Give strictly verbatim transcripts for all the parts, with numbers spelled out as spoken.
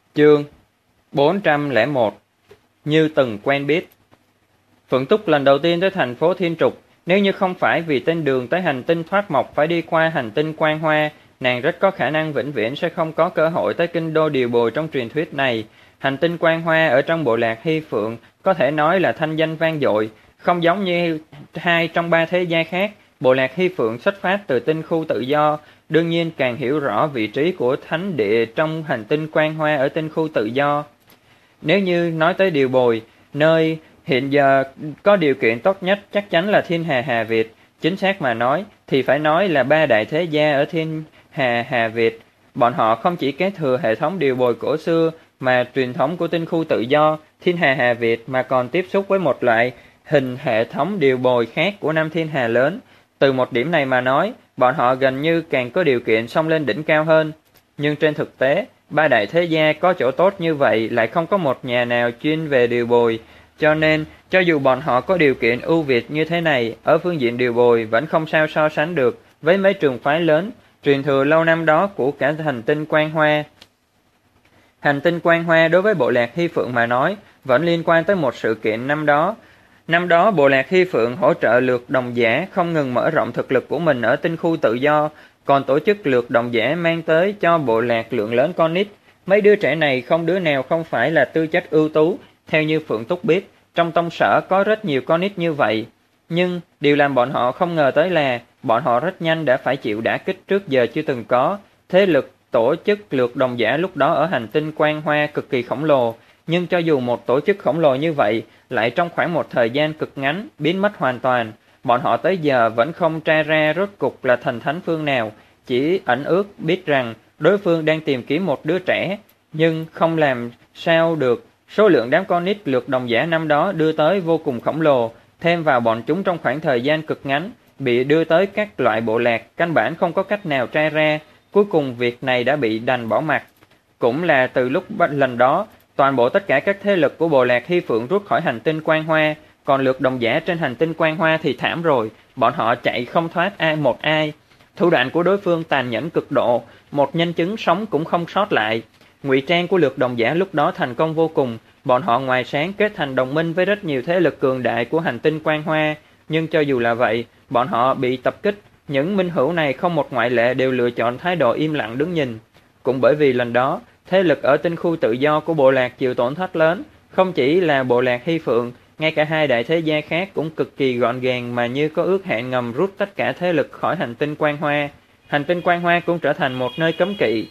Chương bốn trăm lẻ một. Như từng quen biết. Phượng Túc lần đầu tiên tới thành phố Thiên Trục, nếu như không phải vì tên đường tới hành tinh Thoát Mộc phải đi qua hành tinh Quan Hoa, nàng rất có khả năng vĩnh viễn sẽ không có cơ hội tới kinh đô Điều Bồi trong truyền thuyết này. Hành tinh Quan Hoa ở trong bộ lạc Hy Phượng có thể nói là thanh danh vang dội, không giống như hai trong ba thế gia khác. Bộ lạc Hy Phượng xuất phát từ tinh khu tự do, đương nhiên càng hiểu rõ vị trí của thánh địa trong hành tinh Quan Hoa ở tinh khu tự do. Nếu như nói tới Điều Bồi, nơi hiện giờ có điều kiện tốt nhất chắc chắn là Thiên Hà Hà Việt. Chính xác mà nói thì phải nói là ba đại thế gia ở Thiên Hà Hà Việt. Bọn họ không chỉ kế thừa hệ thống điều bồi cổ xưa mà truyền thống của tinh khu tự do Thiên Hà Hà Việt, mà còn tiếp xúc với một loại hình hệ thống điều bồi khác của năm Thiên Hà lớn. Từ một điểm này mà nói, bọn họ gần như càng có điều kiện xông lên đỉnh cao hơn. Nhưng trên thực tế, ba đại thế gia có chỗ tốt như vậy lại không có một nhà nào chuyên về điều bồi, cho nên cho dù bọn họ có điều kiện ưu việt như thế này, ở phương diện điều bồi vẫn không sao so sánh được với mấy trường phái lớn truyền thừa lâu năm đó của cả hành tinh Quan Hoa. Hành tinh Quan Hoa đối với bộ lạc Hy Phượng mà nói vẫn liên quan tới một sự kiện năm đó. Năm đó bộ lạc Hy Phượng hỗ trợ lược đồng giả không ngừng mở rộng thực lực của mình ở tinh khu tự do, còn tổ chức lược đồng giả mang tới cho bộ lạc lượng lớn con nít. Mấy đứa trẻ này không đứa nào không phải là tư chất ưu tú. Theo như Phượng Túc biết, trong tông sở có rất nhiều con nít như vậy. Nhưng điều làm bọn họ không ngờ tới là bọn họ rất nhanh đã phải chịu đả kích trước giờ chưa từng có. Thế lực tổ chức lược đồng giả lúc đó ở hành tinh Quan Hoa cực kỳ khổng lồ. Nhưng cho dù một tổ chức khổng lồ như vậy, lại trong khoảng một thời gian cực ngắn biến mất hoàn toàn. Bọn họ tới giờ vẫn không tra ra rốt cục là thần thánh phương nào, chỉ ẩn ước biết rằng đối phương đang tìm kiếm một đứa trẻ, nhưng không làm sao được. Số lượng đám con nít lược đồng giả năm đó đưa tới vô cùng khổng lồ, thêm vào bọn chúng trong khoảng thời gian cực ngắn bị đưa tới các loại bộ lạc, căn bản không có cách nào tra ra. Cuối cùng việc này đã bị đành bỏ mặc. Cũng là từ lúc lần đó, toàn bộ tất cả các thế lực của bộ lạc Hy Phượng rút khỏi hành tinh Quan Hoa, còn lược đồng giả trên hành tinh Quan Hoa thì thảm rồi, bọn họ chạy không thoát ai một ai. Thủ đoạn của đối phương tàn nhẫn cực độ, một nhân chứng sống cũng không sót lại. Ngụy trang của lược đồng giả lúc đó thành công vô cùng, bọn họ ngoài sáng kết thành đồng minh với rất nhiều thế lực cường đại của hành tinh Quan Hoa, nhưng cho dù là vậy, bọn họ bị tập kích, những minh hữu này không một ngoại lệ đều lựa chọn thái độ im lặng đứng nhìn. Cũng bởi vì lần đó, thế lực ở tinh khu tự do của bộ lạc chịu tổn thất lớn, không chỉ là bộ lạc Hy Phượng, ngay cả hai đại thế gia khác cũng cực kỳ gọn gàng mà như có ước hẹn ngầm rút tất cả thế lực khỏi hành tinh Quan Hoa. Hành tinh Quan Hoa cũng trở thành một nơi cấm kỵ.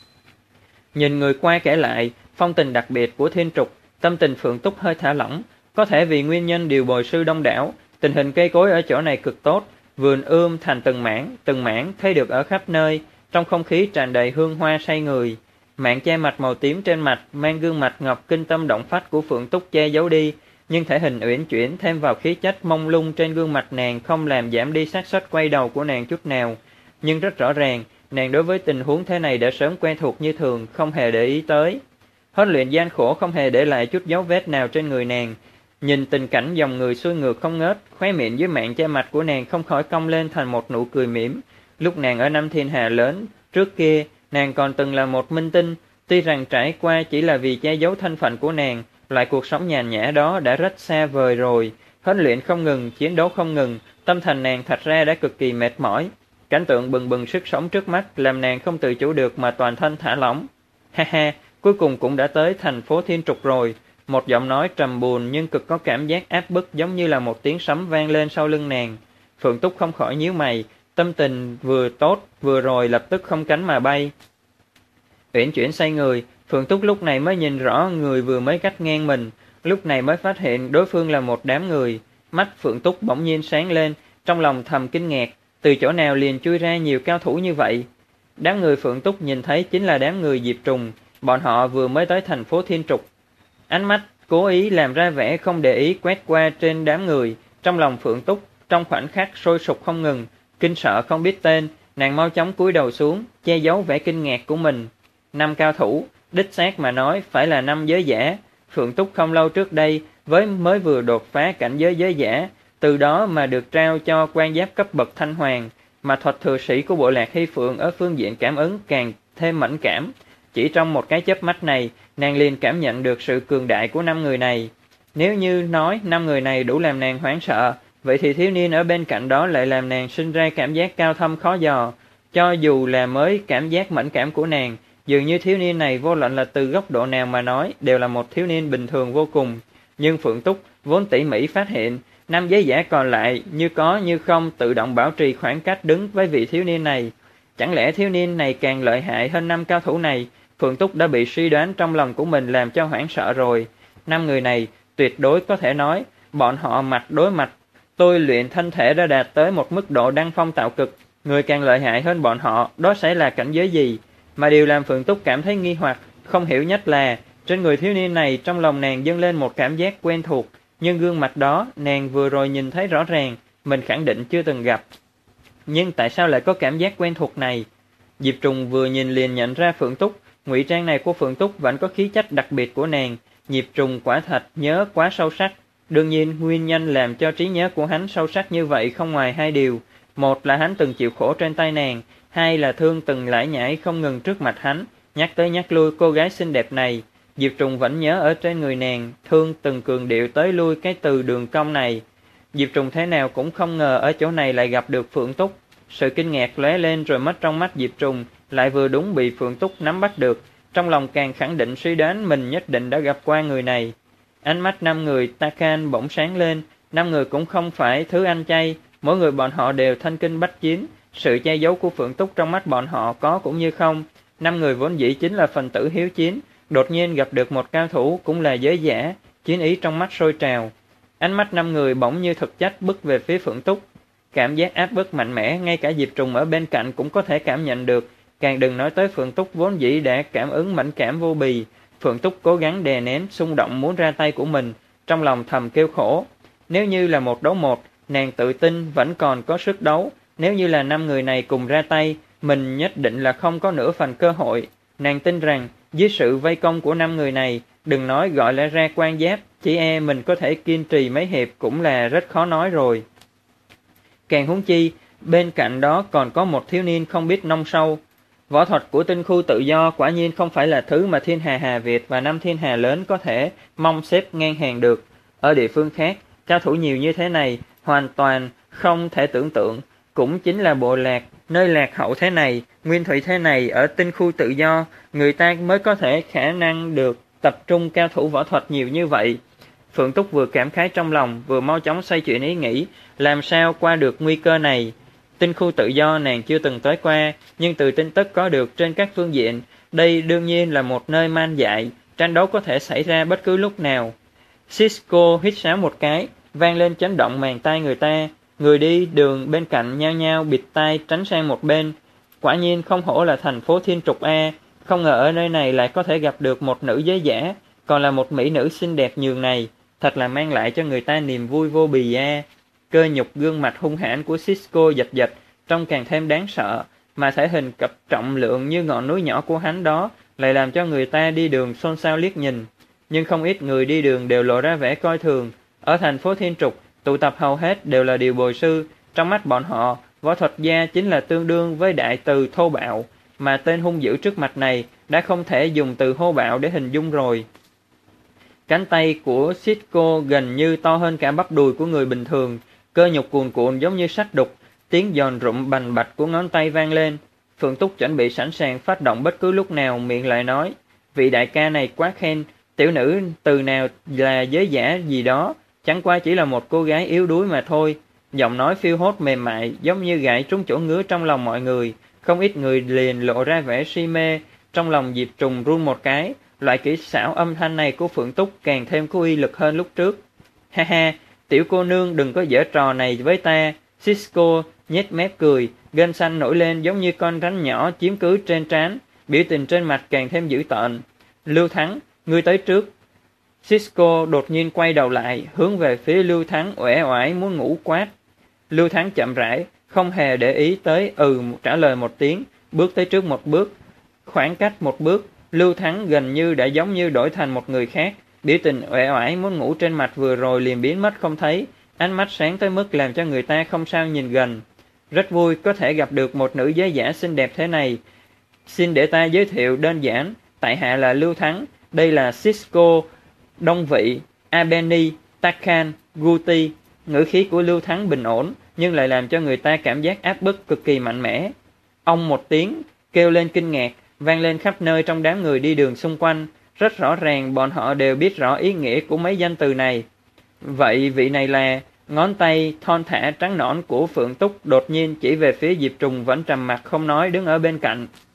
Nhìn người qua kể lại phong tình đặc biệt của Thiên Trục, tâm tình Phượng Túc hơi thả lỏng. Có thể vì nguyên nhân điều bồi sư đông đảo, tình hình cây cối ở chỗ này cực tốt, vườn ươm thành từng mảng, từng mảng thấy được ở khắp nơi, trong không khí tràn đầy hương hoa say người. Mạng che mặt màu tím trên mặt mang gương mặt ngọc kinh tâm động phách của Phượng Túc che giấu đi, nhưng thể hình uyển chuyển thêm vào khí chất mông lung trên gương mặt nàng không làm giảm đi xác suất quay đầu của nàng chút nào. Nhưng rất rõ ràng, nàng đối với tình huống thế này đã sớm quen thuộc như thường, không hề để ý tới. Huấn luyện gian khổ không hề để lại chút dấu vết nào trên người nàng. Nhìn tình cảnh dòng người xuôi ngược không ngớt, khóe miệng dưới mạng che mặt của nàng không khỏi cong lên thành một nụ cười mỉm. Lúc nàng ở năm Thiên Hà lớn, trước kia, nàng còn từng là một minh tinh, tuy rằng trải qua chỉ là vì che giấu thân phận của nàng, loại cuộc sống nhàn nhã đó đã rất xa vời rồi. Huấn luyện không ngừng, chiến đấu không ngừng, tâm thần nàng thật ra đã cực kỳ mệt mỏi. Cảnh tượng bừng bừng sức sống trước mắt làm nàng không tự chủ được mà toàn thân thả lỏng. Ha ha, cuối cùng cũng đã tới thành phố Thiên Trục rồi. Một giọng nói trầm buồn nhưng cực có cảm giác áp bức giống như là một tiếng sấm vang lên sau lưng nàng. Phượng Túc không khỏi nhíu mày, tâm tình vừa tốt vừa rồi lập tức không cánh mà bay. Uyển chuyển say người, Phượng Túc lúc này mới nhìn rõ người vừa mới cắt ngang mình, lúc này mới phát hiện đối phương là một đám người. Mắt Phượng Túc bỗng nhiên sáng lên, trong lòng thầm kinh ngạc, từ chỗ nào liền chui ra nhiều cao thủ như vậy. Đám người Phượng Túc nhìn thấy chính là đám người Diệp Trùng, bọn họ vừa mới tới thành phố Thiên Trục. Ánh mắt cố ý làm ra vẻ không để ý quét qua trên đám người, trong lòng Phượng Túc trong khoảnh khắc sôi sục không ngừng, kinh sợ không biết tên, nàng mau chóng cúi đầu xuống, che giấu vẻ kinh ngạc của mình. Năm cao thủ, đích xác mà nói phải là năm giới giả. Phượng Túc không lâu trước đây với mới vừa đột phá cảnh giới giới giả, từ đó mà được trao cho quan giáp cấp bậc thanh hoàng, mà thuật thừa sĩ của bộ lạc Hy Phượng ở phương diện cảm ứng càng thêm mẫn cảm, Chỉ trong một cái chớp mắt này, nàng liền cảm nhận được sự cường đại của năm người này. Nếu như nói năm người này đủ làm nàng hoảng sợ, vậy thì thiếu niên ở bên cạnh đó lại làm nàng sinh ra cảm giác cao thâm khó dò. Cho dù là mới cảm giác mẫn cảm của nàng, dường như thiếu niên này vô luận là từ góc độ nào mà nói đều là một thiếu niên bình thường vô cùng. Nhưng Phượng Túc vốn tỉ mỉ phát hiện, năm giấy giả còn lại như có như không tự động bảo trì khoảng cách đứng với vị thiếu niên này. Chẳng lẽ thiếu niên này càng lợi hại hơn năm cao thủ này? Phượng Túc đã bị suy đoán trong lòng của mình làm cho hoảng sợ rồi. Năm người này tuyệt đối có thể nói, bọn họ mặt đối mặt, tôi luyện thân thể đã đạt tới một mức độ đăng phong tạo cực. Người càng lợi hại hơn bọn họ, đó sẽ là cảnh giới gì? Mà điều làm Phượng Túc cảm thấy nghi hoặc, không hiểu nhất là, trên người thiếu niên này trong lòng nàng dâng lên một cảm giác quen thuộc, nhưng gương mặt đó nàng vừa rồi nhìn thấy rõ ràng, mình khẳng định chưa từng gặp. Nhưng tại sao lại có cảm giác quen thuộc này? Diệp Trùng vừa nhìn liền nhận ra Phượng Túc, ngụy trang này của Phượng Túc vẫn có khí chất đặc biệt của nàng. Diệp Trùng quả thật nhớ quá sâu sắc. Đương nhiên nguyên nhân làm cho trí nhớ của hắn sâu sắc như vậy không ngoài hai điều. Một là hắn từng chịu khổ trên tay nàng, hai là Thương từng lải nhải không ngừng trước mặt hắn, nhắc tới nhắc lui cô gái xinh đẹp này. Diệp Trùng vẫn nhớ ở trên người nàng, Thương từng cường điệu tới lui cái từ đường cong này. Diệp Trùng thế nào cũng không ngờ ở chỗ này lại gặp được Phượng Túc. Sự kinh ngạc lóe lên rồi mất trong mắt Diệp Trùng, lại vừa đúng bị Phượng Túc nắm bắt được. Trong lòng càng khẳng định suy đoán mình nhất định đã gặp qua người này. Ánh mắt năm người Tarkan bỗng sáng lên, năm người cũng không phải thứ ăn chay, mỗi người bọn họ đều thanh kinh bách chiến. Sự che giấu của Phượng Túc trong mắt bọn họ có cũng như không. Năm người vốn dĩ chính là phần tử hiếu chiến, đột nhiên gặp được một cao thủ cũng là giới giả, chiến ý trong mắt sôi trào. Ánh mắt năm người bỗng như thực chất bức về phía Phượng Túc. Cảm giác áp bức mạnh mẽ, ngay cả Diệp Trùng ở bên cạnh cũng có thể cảm nhận được, càng đừng nói tới Phượng Túc vốn dĩ đã cảm ứng mẫn cảm vô bì. Phượng Túc cố gắng đè nén xung động muốn ra tay của mình, trong lòng thầm kêu khổ. Nếu như là một đấu một, nàng tự tin vẫn còn có sức đấu, nếu như là năm người này cùng ra tay, mình nhất định là không có nửa phần cơ hội. Nàng tin rằng, dưới sự vây công của năm người này, đừng nói gọi là ra quan giáp, chỉ e mình có thể kiên trì mấy hiệp cũng là rất khó nói rồi. Càng huống chi, bên cạnh đó còn có một thiếu niên không biết nông sâu. Võ thuật của Tinh Khu Tự Do quả nhiên không phải là thứ mà thiên hà Hà Việt và năm thiên hà lớn có thể mong xếp ngang hàng được. Ở địa phương khác, cao thủ nhiều như thế này, hoàn toàn không thể tưởng tượng. Cũng chính là bộ lạc, nơi lạc hậu thế này, nguyên thủy thế này ở Tinh Khu Tự Do, người ta mới có thể khả năng được tập trung cao thủ võ thuật nhiều như vậy. Phượng Túc vừa cảm khái trong lòng, vừa mau chóng xoay chuyển ý nghĩ, làm sao qua được nguy cơ này. Tinh Khu Tự Do nàng chưa từng tới qua, nhưng từ tin tức có được trên các phương diện, đây đương nhiên là một nơi man dại, tranh đấu có thể xảy ra bất cứ lúc nào. Cisco hít sáo một cái, vang lên chấn động màng tai người ta, người đi đường bên cạnh nhao nhao bịt tai tránh sang một bên. Quả nhiên không hổ là thành phố Thiên Trục A, không ngờ ở nơi này lại có thể gặp được một nữ giới giả, còn là một mỹ nữ xinh đẹp nhường này, thật là mang lại cho người ta niềm vui vô bì a. Cơ nhục gương mặt hung hãn của Cisco giật giật, trông càng thêm đáng sợ, mà thể hình cặp trọng lượng như ngọn núi nhỏ của hắn đó lại làm cho người ta đi đường xôn xao liếc nhìn. Nhưng không ít người đi đường đều lộ ra vẻ coi thường. Ở thành phố Thiên Trục, tụ tập hầu hết đều là điều bồi sư, trong mắt bọn họ, võ thuật gia chính là tương đương với đại từ thô bạo, mà tên hung dữ trước mặt này đã không thể dùng từ thô bạo để hình dung rồi. Cánh tay của Cisco gần như to hơn cả bắp đùi của người bình thường, cơ nhục cuồn cuộn giống như sắt đục, tiếng giòn rụm bành bạch của ngón tay vang lên. Phượng Túc chuẩn bị sẵn sàng phát động bất cứ lúc nào, miệng lại nói, vị đại ca này quá khen, tiểu nữ từ nào là giới giả gì đó, chẳng qua chỉ là một cô gái yếu đuối mà thôi. Giọng nói phiêu hốt mềm mại, giống như gãi trúng chỗ ngứa trong lòng mọi người, không ít người liền lộ ra vẻ si mê, trong lòng Diệp Trùng run một cái. Loại kỹ xảo âm thanh này của Phượng Túc càng thêm có uy lực hơn lúc trước. Ha ha, tiểu cô nương đừng có giở trò này với ta. Cisco nhếch mép cười, gân xanh nổi lên giống như con rắn nhỏ chiếm cứ trên trán, biểu tình trên mặt càng thêm dữ tợn. Lưu Thắng, ngươi tới trước. Cisco đột nhiên quay đầu lại, hướng về phía Lưu Thắng uể oải muốn ngủ quát. Lưu Thắng chậm rãi, không hề để ý tới ừ trả lời một tiếng, bước tới trước một bước. Khoảng cách một bước, Lưu Thắng gần như đã giống như đổi thành một người khác, biểu tình uể oải muốn ngủ trên mặt vừa rồi liền biến mất không thấy, ánh mắt sáng tới mức làm cho người ta không sao nhìn gần. Rất vui có thể gặp được một nữ giới giả xinh đẹp thế này. Xin để ta giới thiệu đơn giản, Tại hạ là Lưu Thắng, đây là Cisco, Đông Vị, Albany, Takhan, Guti. Ngữ khí của Lưu Thắng bình ổn, nhưng lại làm cho người ta cảm giác áp bức cực kỳ mạnh mẽ. Ông một tiếng, kêu lên kinh ngạc, vang lên khắp nơi trong đám người đi đường xung quanh. Rất rõ ràng bọn họ đều biết rõ ý nghĩa của mấy danh từ này. Vậy vị này là... Ngón tay thon thả trắng nõn của Phượng Túc đột nhiên chỉ về phía Diệp Trùng vẫn trầm mặc không nói đứng ở bên cạnh.